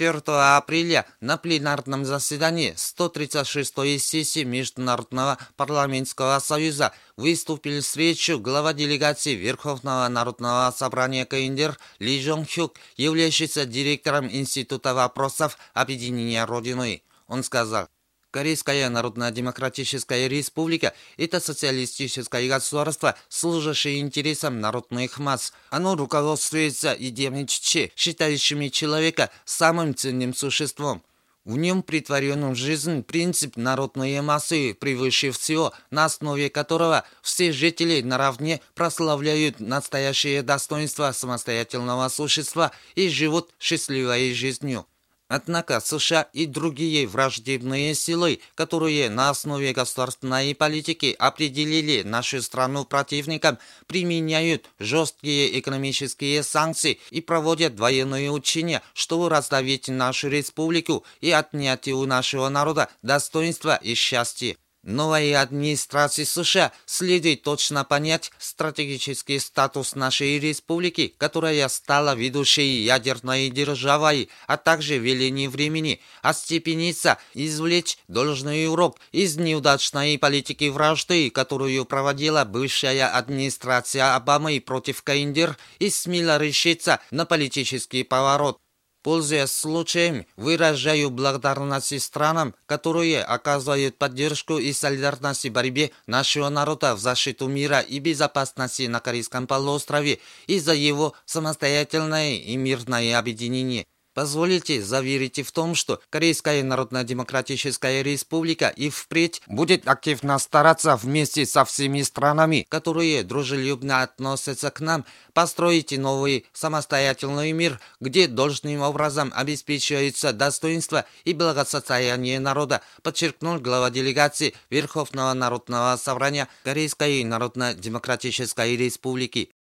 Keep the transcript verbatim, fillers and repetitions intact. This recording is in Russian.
четвёртого апреля на пленарном заседании сто тридцать шестой сессии Международного парламентского союза выступил с речью глава делегации Верховного народного собрания КНДР Ли Жон-хюк, являющийся директором Института вопросов объединения Родины. Он сказал: Корейская Народно-Демократическая Республика – это социалистическое государство, служащее интересам народных масс. Оно руководствуется идеями Чучхе, считающими человека самым ценным существом. В нем претворен в жизнь принцип народной массы превыше всего, на основе которого все жители наравне прославляют настоящее достоинство самостоятельного существа и живут счастливой жизнью. Однако США и другие враждебные силы, которые на основе государственной политики определили нашу страну противником, применяют жесткие экономические санкции и проводят военные учения, чтобы раздавить нашу республику и отнять у нашего народа достоинство и счастье. Новой администрации США следует точно понять стратегический статус нашей республики, которая стала ведущей ядерной державой, а также веление времени, остепениться, извлечь должный урок из неудачной политики вражды, которую проводила бывшая администрация Обамы против КНДР, и смело решиться на политический поворот. Пользуясь случаем, выражаю благодарность странам, которые оказывают поддержку и солидарность в борьбе нашего народа в защиту мира и безопасности на Корейском полуострове и за его самостоятельное и мирное объединение. Позволите заверить в том, что Корейская Народно-Демократическая Республика и впредь будет активно стараться вместе со всеми странами, которые дружелюбно относятся к нам, построить новый самостоятельный мир, где должным образом обеспечиваются достоинство и благосостояние народа, подчеркнул глава делегации Верховного народного собрания Корейской Народно-Демократической Республики.